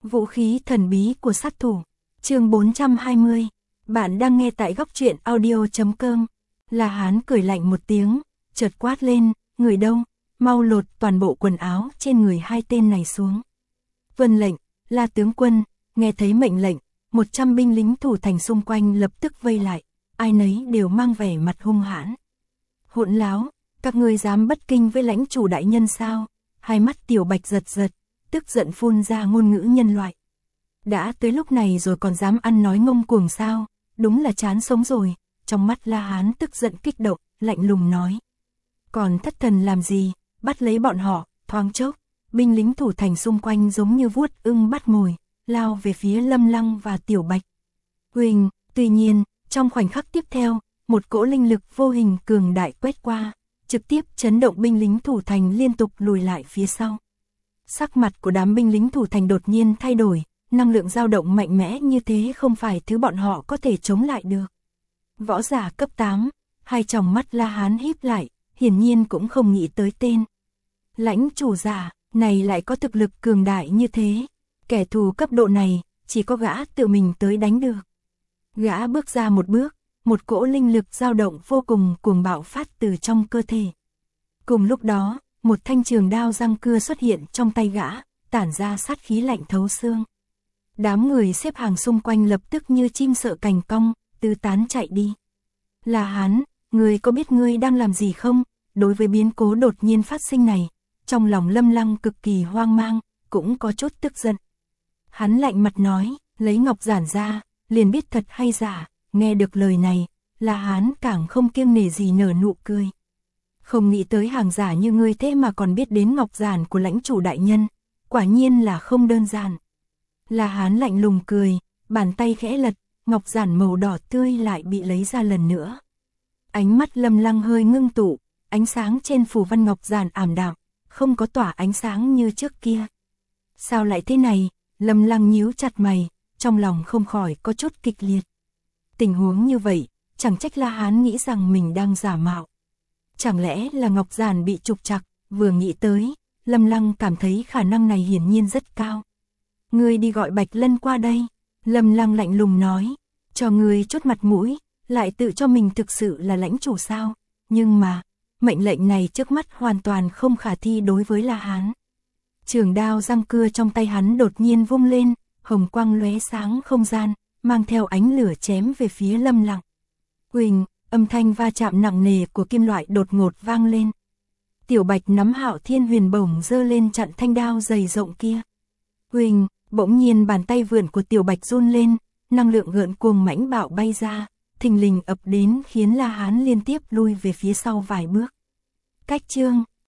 Vũ khí thần bí của sát thủ. Chương 420. Bạn đang nghe tại góc truyện audio.com. La Hán cười lạnh một tiếng, chợt quát lên, người đâu, mau lột toàn bộ quần áo trên người hai tên này xuống. Vâng lệnh, La tướng quân. Nghe thấy mệnh lệnh, 100 binh lính thủ thành xung quanh lập tức vây lại, ai nấy đều mang vẻ mặt hung hãn. Hỗn láo, các ngươi dám bất kinh với lãnh chủ đại nhân sao? Hai mắt Tiểu Bạch giật giật, tức giận phun ra ngôn ngữ nhân loại. Đã tới lúc này rồi còn dám ăn nói ngông cuồng sao? Đúng là chán sống rồi. Trong mắt La Hán tức giận kích động, lạnh lùng nói. Còn thất thần làm gì, bắt lấy bọn họ. Thoáng chốc, binh lính thủ thành xung quanh giống như vuốt ưng bắt mồi, lao về phía Lâm Lăng và Tiểu Bạch. Huỳnh, tuy nhiên, trong khoảnh khắc tiếp theo, một cỗ linh lực vô hình cường đại quét qua, trực tiếp chấn động binh lính thủ thành liên tục lùi lại phía sau. Sắc mặt của đám binh lính thủ thành đột nhiên thay đổi, năng lượng dao động mạnh mẽ như thế không phải thứ bọn họ có thể chống lại được. Võ giả cấp 8, hai tròng mắt La Hán híp lại, hiển nhiên cũng không nghĩ tới tên. Lãnh chủ giả, này lại có thực lực cường đại như thế, kẻ thù cấp độ này, chỉ có gã tự mình tới đánh được. Gã bước ra một bước, một cỗ linh lực dao động vô cùng cuồng bạo phát từ trong cơ thể. Cùng lúc đó, một thanh trường đao răng cưa xuất hiện trong tay gã, tản ra sát khí lạnh thấu xương. Đám người xếp hàng xung quanh lập tức như chim sợ cành cong, tứ tán chạy đi. La Hán, ngươi có biết ngươi đang làm gì không? Đối với biến cố đột nhiên phát sinh này, trong lòng Lâm Lăng cực kỳ hoang mang, cũng có chút tức giận. Hắn lạnh mặt nói, lấy ngọc giản ra, liền biết thật hay giả. Nghe được lời này, La Hán càng không kiêng nể gì nở nụ cười. Không nghĩ tới hàng giả như ngươi thế mà còn biết đến ngọc giản của lãnh chủ đại nhân, quả nhiên là không đơn giản. La Hán lạnh lùng cười, bàn tay khẽ lật, ngọc giản màu đỏ tươi lại bị lấy ra lần nữa. Ánh mắt Lâm Lăng hơi ngưng tụ, ánh sáng trên phù văn ngọc giản ảm đạm, không có tỏa ánh sáng như trước kia. Sao lại thế này? Lâm Lăng nhíu chặt mày, trong lòng không khỏi có chút kịch liệt. Tình huống như vậy, chẳng trách La Hán nghĩ rằng mình đang giả mạo. Chẳng lẽ là ngọc giản bị trục trặc? Vừa nghĩ tới, Lâm Lăng cảm thấy khả năng này hiển nhiên rất cao. Ngươi đi gọi Bạch Lân qua đây. Lâm Lăng lạnh lùng nói, cho ngươi chút mặt mũi, lại tự cho mình thực sự là lãnh chủ sao? Nhưng mà, mệnh lệnh này trước mắt hoàn toàn không khả thi đối với La Hán. Trường đao răng cưa trong tay hắn đột nhiên vung lên, hồng quang lóe sáng không gian, mang theo ánh lửa chém về phía Lâm Lăng. Huỳnh, âm thanh va chạm nặng nề của kim loại đột ngột vang lên. Tiểu Bạch nắm Hạo Thiên Huyền Bổng giơ lên chặn thanh đao dày rộng kia. Huỳnh, bỗng nhiên bàn tay vượn của Tiểu Bạch run lên, năng lượng gợn cuồng mãnh bạo bay ra, thình lình ập đến khiến La Hán liên tiếp lui về phía sau vài bước. Cách chương